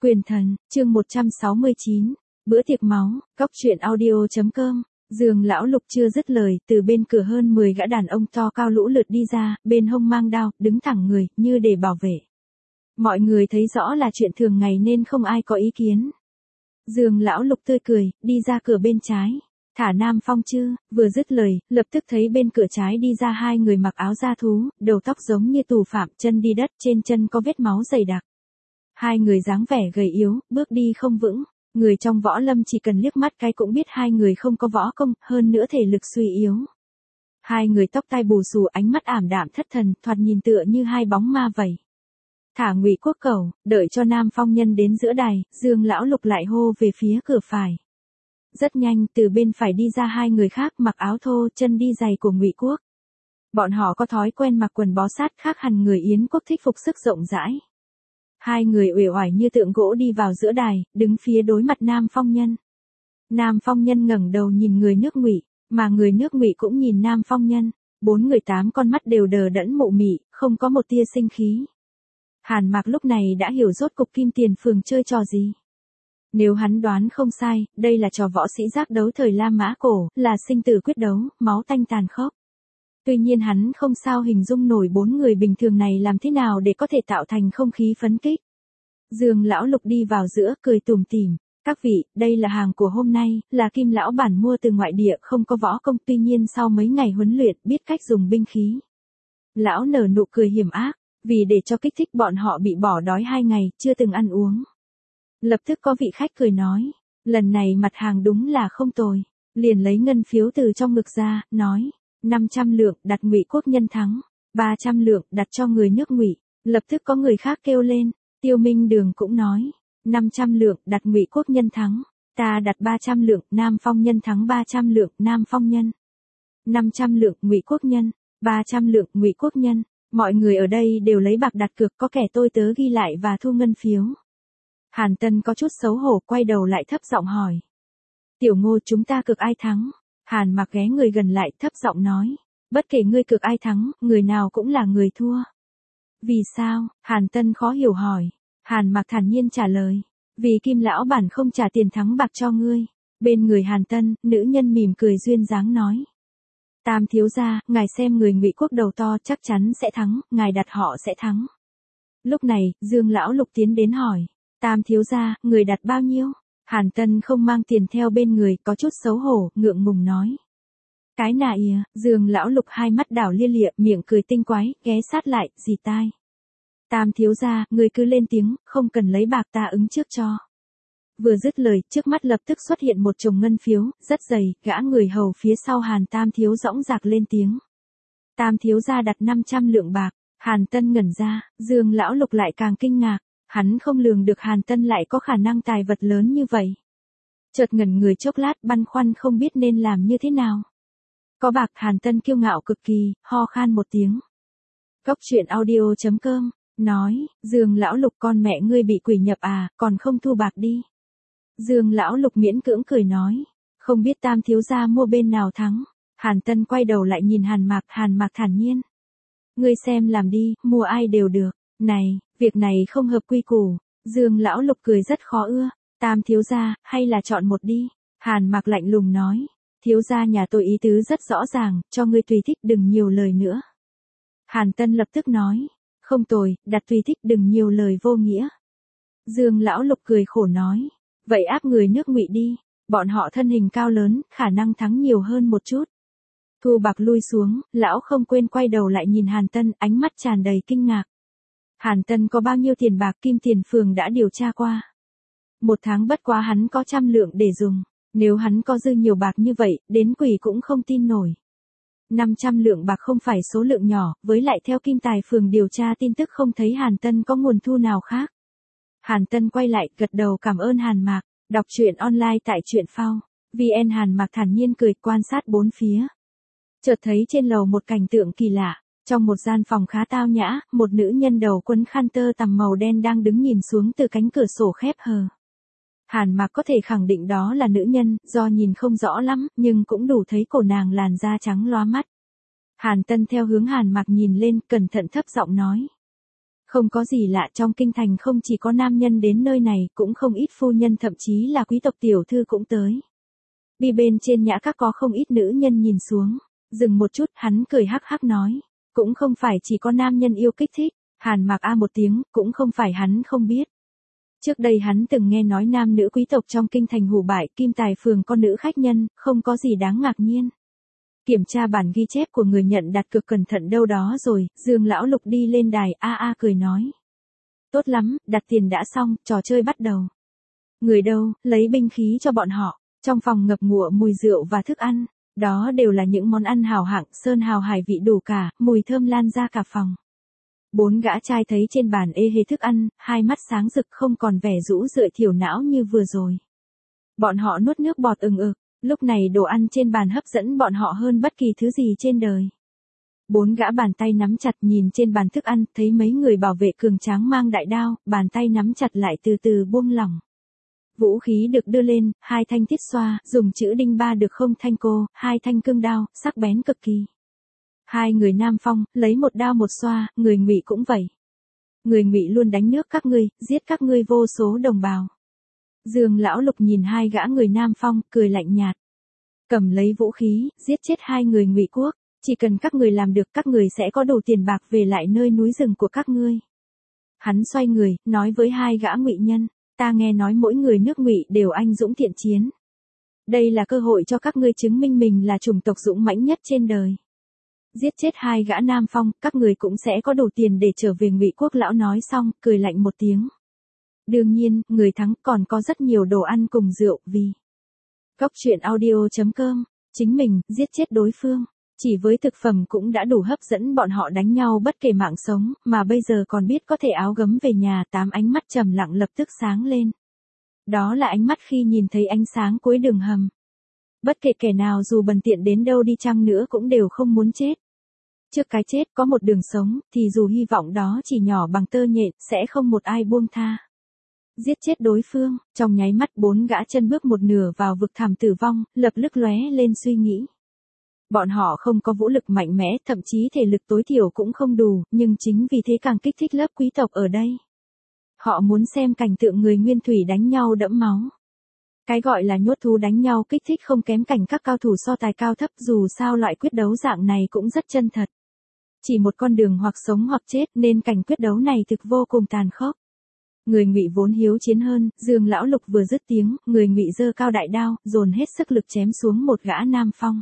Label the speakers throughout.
Speaker 1: Quyền thần, chương 169, bữa tiệc máu, cóc truyện audio.com. Dương lão Lục chưa dứt lời, từ bên cửa hơn 10 gã đàn ông to cao lũ lượt đi ra, bên hông mang đao, đứng thẳng người, như để bảo vệ. Mọi người thấy rõ là chuyện thường ngày nên không ai có ý kiến. Dương lão Lục tươi cười, đi ra cửa bên trái. Thả Nam Phong chứ, vừa dứt lời, lập tức thấy bên cửa trái đi ra hai người mặc áo da thú, đầu tóc giống như tù phạm, chân đi đất, trên chân có vết máu dày đặc. Hai người dáng vẻ gầy yếu, bước đi không vững. Người trong võ lâm chỉ cần liếc mắt cái cũng biết hai người không có võ công, hơn nữa thể lực suy yếu. Hai người tóc tai bù xù, ánh mắt ảm đạm thất thần, thoạt nhìn tựa như hai bóng ma vậy. Thả Ngụy Quốc Cẩu, đợi cho Nam Phong Nhân đến giữa đài, Dương lão Lục lại hô về phía cửa phải. Rất nhanh, từ bên phải đi ra hai người khác mặc áo thô, chân đi giày của Ngụy Quốc. Bọn họ có thói quen mặc quần bó sát, khác hẳn người Yến Quốc thích phục sức rộng rãi. Hai người uể oải như tượng gỗ đi vào giữa đài, đứng phía đối mặt Nam Phong Nhân. Nam Phong Nhân ngẩng đầu nhìn người nước Ngụy, mà người nước Ngụy cũng nhìn Nam Phong Nhân. Bốn người tám con mắt đều đờ đẫn mụ mị, không có một tia sinh khí. Hàn Mạc lúc này đã hiểu rốt cục Kim Tiền Phường chơi trò gì. Nếu hắn đoán không sai, đây là trò võ sĩ giác đấu thời La Mã cổ, là sinh tử quyết đấu, máu tanh tàn khốc. Tuy nhiên hắn không sao hình dung nổi bốn người bình thường này làm thế nào để có thể tạo thành không khí phấn kích. Dương lão Lục đi vào giữa, cười tủm tỉm. Các vị, đây là hàng của hôm nay, là Kim lão bản mua từ ngoại địa, không có võ công, tuy nhiên sau mấy ngày huấn luyện, biết cách dùng binh khí. Lão nở nụ cười hiểm ác, vì để cho kích thích bọn họ bị bỏ đói 2 ngày, chưa từng ăn uống. Lập tức có vị khách cười nói, lần này mặt hàng đúng là không tồi. Liền lấy ngân phiếu từ trong ngực ra, nói, 500 lượng đặt Ngụy Quốc Nhân thắng, 300 lượng đặt cho người nước Ngụy. Lập tức có người khác kêu lên, Tiêu Minh Đường cũng nói, 500 lượng đặt Ngụy Quốc Nhân thắng, ta đặt 300 lượng, Nam Phong Nhân thắng 300 lượng, Nam Phong Nhân. 500 lượng Ngụy Quốc Nhân, 300 lượng Ngụy Quốc Nhân. Mọi người ở đây đều lấy bạc đặt cược, có kẻ tôi tớ ghi lại và thu ngân phiếu. Hàn Tân có chút xấu hổ, quay đầu lại thấp giọng hỏi. Tiểu Ngô, chúng ta cược ai thắng? Hàn Mạc ghé người gần lại, thấp giọng nói. Bất kể ngươi cược ai thắng, người nào cũng là người thua. Vì sao? Hàn Tân khó hiểu hỏi. Hàn Mạc thản nhiên trả lời. Vì Kim lão bản không trả tiền thắng bạc cho ngươi. Bên người Hàn Tân, nữ nhân mỉm cười duyên dáng nói. Tam thiếu gia, ngài xem người Ngụy Quốc đầu to chắc chắn sẽ thắng, ngài đặt họ sẽ thắng. Lúc này, Dương lão Lục tiến đến hỏi. Tam thiếu gia, người đặt bao nhiêu? Hàn Tân không mang tiền theo bên người, có chút xấu hổ, ngượng ngùng nói. Cái nà ìa, Dương lão Lục hai mắt đảo lia lịa, miệng cười tinh quái, ghé sát lại, dì tai. Tam thiếu gia, người cứ lên tiếng, không cần lấy bạc, ta ứng trước cho. Vừa dứt lời, trước mắt lập tức xuất hiện một chồng ngân phiếu, rất dày, gã người hầu phía sau Hàn Tam thiếu dõng dạc lên tiếng. Tam thiếu gia đặt 500 lượng bạc. Hàn Tân ngẩn ra, Dương lão Lục lại càng kinh ngạc. Hắn không lường được Hàn Tân lại có khả năng tài vật lớn như vậy. Chợt ngẩn người chốc lát, băn khoăn không biết nên làm như thế nào. Có bạc? Hàn Tân kiêu ngạo cực kỳ, ho khan một tiếng. Cóc truyện audio.com, nói, Dương lão Lục, con mẹ ngươi bị quỷ nhập à, còn không thu bạc đi. Dương lão Lục miễn cưỡng cười nói, không biết Tam thiếu gia mua bên nào thắng. Hàn Tân quay đầu lại nhìn Hàn Mạc thản nhiên. Ngươi xem làm đi, mua ai đều được. Này, việc này không hợp quy củ. Dương lão Lục cười rất khó ưa. Tam thiếu gia, hay là chọn một đi. Hàn Mạc lạnh lùng nói. Thiếu gia nhà tôi ý tứ rất rõ ràng, cho ngươi tùy thích, đừng nhiều lời nữa. Hàn Tân lập tức nói. Không tồi, đặt tùy thích, đừng nhiều lời vô nghĩa. Dương lão Lục cười khổ nói. Vậy áp người nước Ngụy đi. Bọn họ thân hình cao lớn, khả năng thắng nhiều hơn một chút. Thu bạc lui xuống, lão không quên quay đầu lại nhìn Hàn Tân, ánh mắt tràn đầy kinh ngạc. Hàn Tân có bao nhiêu tiền bạc? Kim Tiền Phường đã điều tra qua. 1 tháng bất quá hắn có 100 lượng để dùng. Nếu hắn có dư nhiều bạc như vậy, đến quỷ cũng không tin nổi. 500 lượng bạc không phải số lượng nhỏ, với lại theo Kim Tài Phường điều tra tin tức không thấy Hàn Tân có nguồn thu nào khác. Hàn Tân quay lại, gật đầu cảm ơn Hàn Mạc. Đọc truyện online tại truyện phao. VN. Hàn Mạc thản nhiên cười, quan sát bốn phía. Chợt thấy trên lầu một cảnh tượng kỳ lạ. Trong một gian phòng khá tao nhã, một nữ nhân đầu quấn khăn tơ tằm màu đen đang đứng nhìn xuống từ cánh cửa sổ khép hờ. Hàn Mạc có thể khẳng định đó là nữ nhân, do nhìn không rõ lắm, nhưng cũng đủ thấy cổ nàng làn da trắng loá mắt. Hàn Tân theo hướng Hàn Mạc nhìn lên, cẩn thận thấp giọng nói. Không có gì lạ, trong kinh thành không chỉ có nam nhân đến nơi này, cũng không ít phu nhân, thậm chí là quý tộc tiểu thư cũng tới. Bi bên trên nhã các có không ít nữ nhân nhìn xuống. Dừng một chút, hắn cười hắc hắc nói. Cũng không phải chỉ có nam nhân yêu kích thích. Hàn Mạc a một tiếng, cũng không phải hắn không biết. Trước đây hắn từng nghe nói nam nữ quý tộc trong kinh thành hủ bại, Kim Tài phường con nữ khách nhân, không có gì đáng ngạc nhiên. Kiểm tra bản ghi chép của người nhận đặt cược cẩn thận đâu đó rồi, Dương Lão Lục đi lên đài cười nói. Tốt lắm, đặt tiền đã xong, trò chơi bắt đầu. Người đâu, lấy binh khí cho bọn họ. Trong phòng ngập ngụa mùi rượu và thức ăn, đó đều là những món ăn hào hạng, sơn hào hải vị đủ cả, mùi thơm lan ra cả phòng. 4 gã trai thấy trên bàn ê hê thức ăn, hai mắt sáng rực không còn vẻ rũ rượi thiểu não như vừa rồi. Bọn họ nuốt nước bọt ừng ực, lúc này đồ ăn trên bàn hấp dẫn bọn họ hơn bất kỳ thứ gì trên đời. 4 gã bàn tay nắm chặt nhìn trên bàn thức ăn, thấy mấy người bảo vệ cường tráng mang đại đao, bàn tay nắm chặt lại từ từ buông lỏng. Vũ khí được đưa lên, 2 thanh tiết xoa, dùng chữ đinh ba được không thanh cô, 2 thanh cương đao, sắc bén cực kỳ. 2 người Nam Phong, lấy một đao một xoa, người Ngụy cũng vậy. Người Ngụy luôn đánh nước các ngươi, giết các ngươi vô số đồng bào. Dương Lão Lục nhìn 2 gã người Nam Phong, cười lạnh nhạt. Cầm lấy vũ khí, giết chết 2 người Ngụy quốc, chỉ cần các người làm được, các người sẽ có đủ tiền bạc về lại nơi núi rừng của các ngươi. Hắn xoay người, nói với 2 gã Ngụy nhân, ta nghe nói mỗi người nước Ngụy đều anh dũng thiện chiến. Đây là cơ hội cho các ngươi chứng minh mình là chủng tộc dũng mãnh nhất trên đời. Giết chết 2 gã Nam Phong, các người cũng sẽ có đủ tiền để trở về Ngụy quốc. Lão nói xong, cười lạnh một tiếng. Đương nhiên, người thắng còn có rất nhiều đồ ăn cùng rượu, vì Cóc truyện audio.com, chính mình, giết chết đối phương. Chỉ với thực phẩm cũng đã đủ hấp dẫn bọn họ đánh nhau bất kể mạng sống, mà bây giờ còn biết có thể áo gấm về nhà. 8 ánh mắt trầm lặng lập tức sáng lên. Đó là ánh mắt khi nhìn thấy ánh sáng cuối đường hầm. Bất kể kẻ nào dù bần tiện đến đâu đi chăng nữa cũng đều không muốn chết. Trước cái chết có một đường sống, thì dù hy vọng đó chỉ nhỏ bằng tơ nhện, sẽ không một ai buông tha. Giết chết đối phương, trong nháy mắt 4 gã chân bước một nửa vào vực thẳm tử vong, lập tức lóe lên suy nghĩ. Bọn họ không có vũ lực mạnh mẽ, thậm chí thể lực tối thiểu cũng không đủ, nhưng chính vì thế càng kích thích lớp quý tộc ở đây. Họ muốn xem cảnh tượng người nguyên thủy đánh nhau đẫm máu. Cái gọi là nhốt thú đánh nhau kích thích không kém cảnh các cao thủ so tài cao thấp, dù sao loại quyết đấu dạng này cũng rất chân thật. Chỉ một con đường hoặc sống hoặc chết, nên cảnh quyết đấu này thực vô cùng tàn khốc. Người Ngụy vốn hiếu chiến hơn, Dương Lão Lục vừa dứt tiếng, người Ngụy giơ cao đại đao, dồn hết sức lực chém xuống một gã Nam Phong.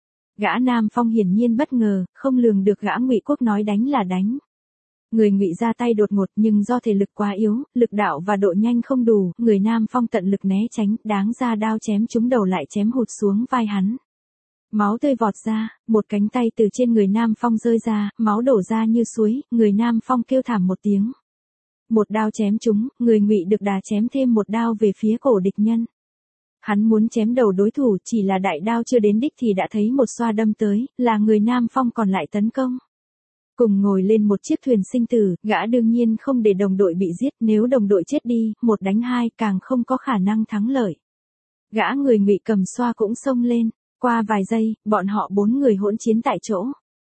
Speaker 1: Gã Nam Phong hiển nhiên bất ngờ, không lường được gã Ngụy quốc nói đánh là đánh. Người Ngụy ra tay đột ngột, nhưng do thể lực quá yếu, lực đạo và độ nhanh không đủ, người Nam Phong tận lực né tránh, đáng ra đao chém trúng đầu lại chém hụt xuống vai hắn. Máu tươi vọt ra, một cánh tay từ trên người Nam Phong rơi ra, máu đổ ra như suối, người Nam Phong kêu thảm một tiếng. Một đao chém trúng, người Ngụy được đà chém thêm một đao về phía cổ địch nhân. Hắn muốn chém đầu đối thủ, chỉ là đại đao chưa đến đích thì đã thấy một xoa đâm tới, là người Nam Phong còn lại tấn công. Cùng ngồi lên một chiếc thuyền sinh tử, gã đương nhiên không để đồng đội bị giết, nếu đồng đội chết đi, 1 đánh 2 càng không có khả năng thắng lợi. Gã người Ngụy cầm xoa cũng xông lên, qua vài giây, bọn họ 4 người hỗn chiến tại chỗ.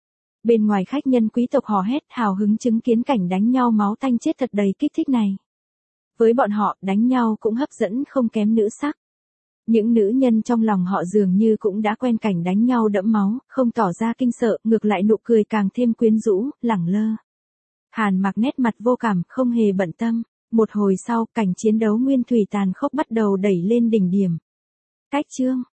Speaker 1: Bên ngoài khách nhân quý tộc hò hét hào hứng chứng kiến cảnh đánh nhau máu tanh chết thật đầy kích thích này. Với bọn họ, đánh nhau cũng hấp dẫn không kém nữ sắc. Những nữ nhân trong lòng họ dường như cũng đã quen cảnh đánh nhau đẫm máu, không tỏ ra kinh sợ, ngược lại nụ cười càng thêm quyến rũ, lẳng lơ. Hàn Mạc nét mặt vô cảm, không hề bận tâm. Một hồi sau, cảnh chiến đấu nguyên thủy tàn khốc bắt đầu đẩy lên đỉnh điểm. Cách chương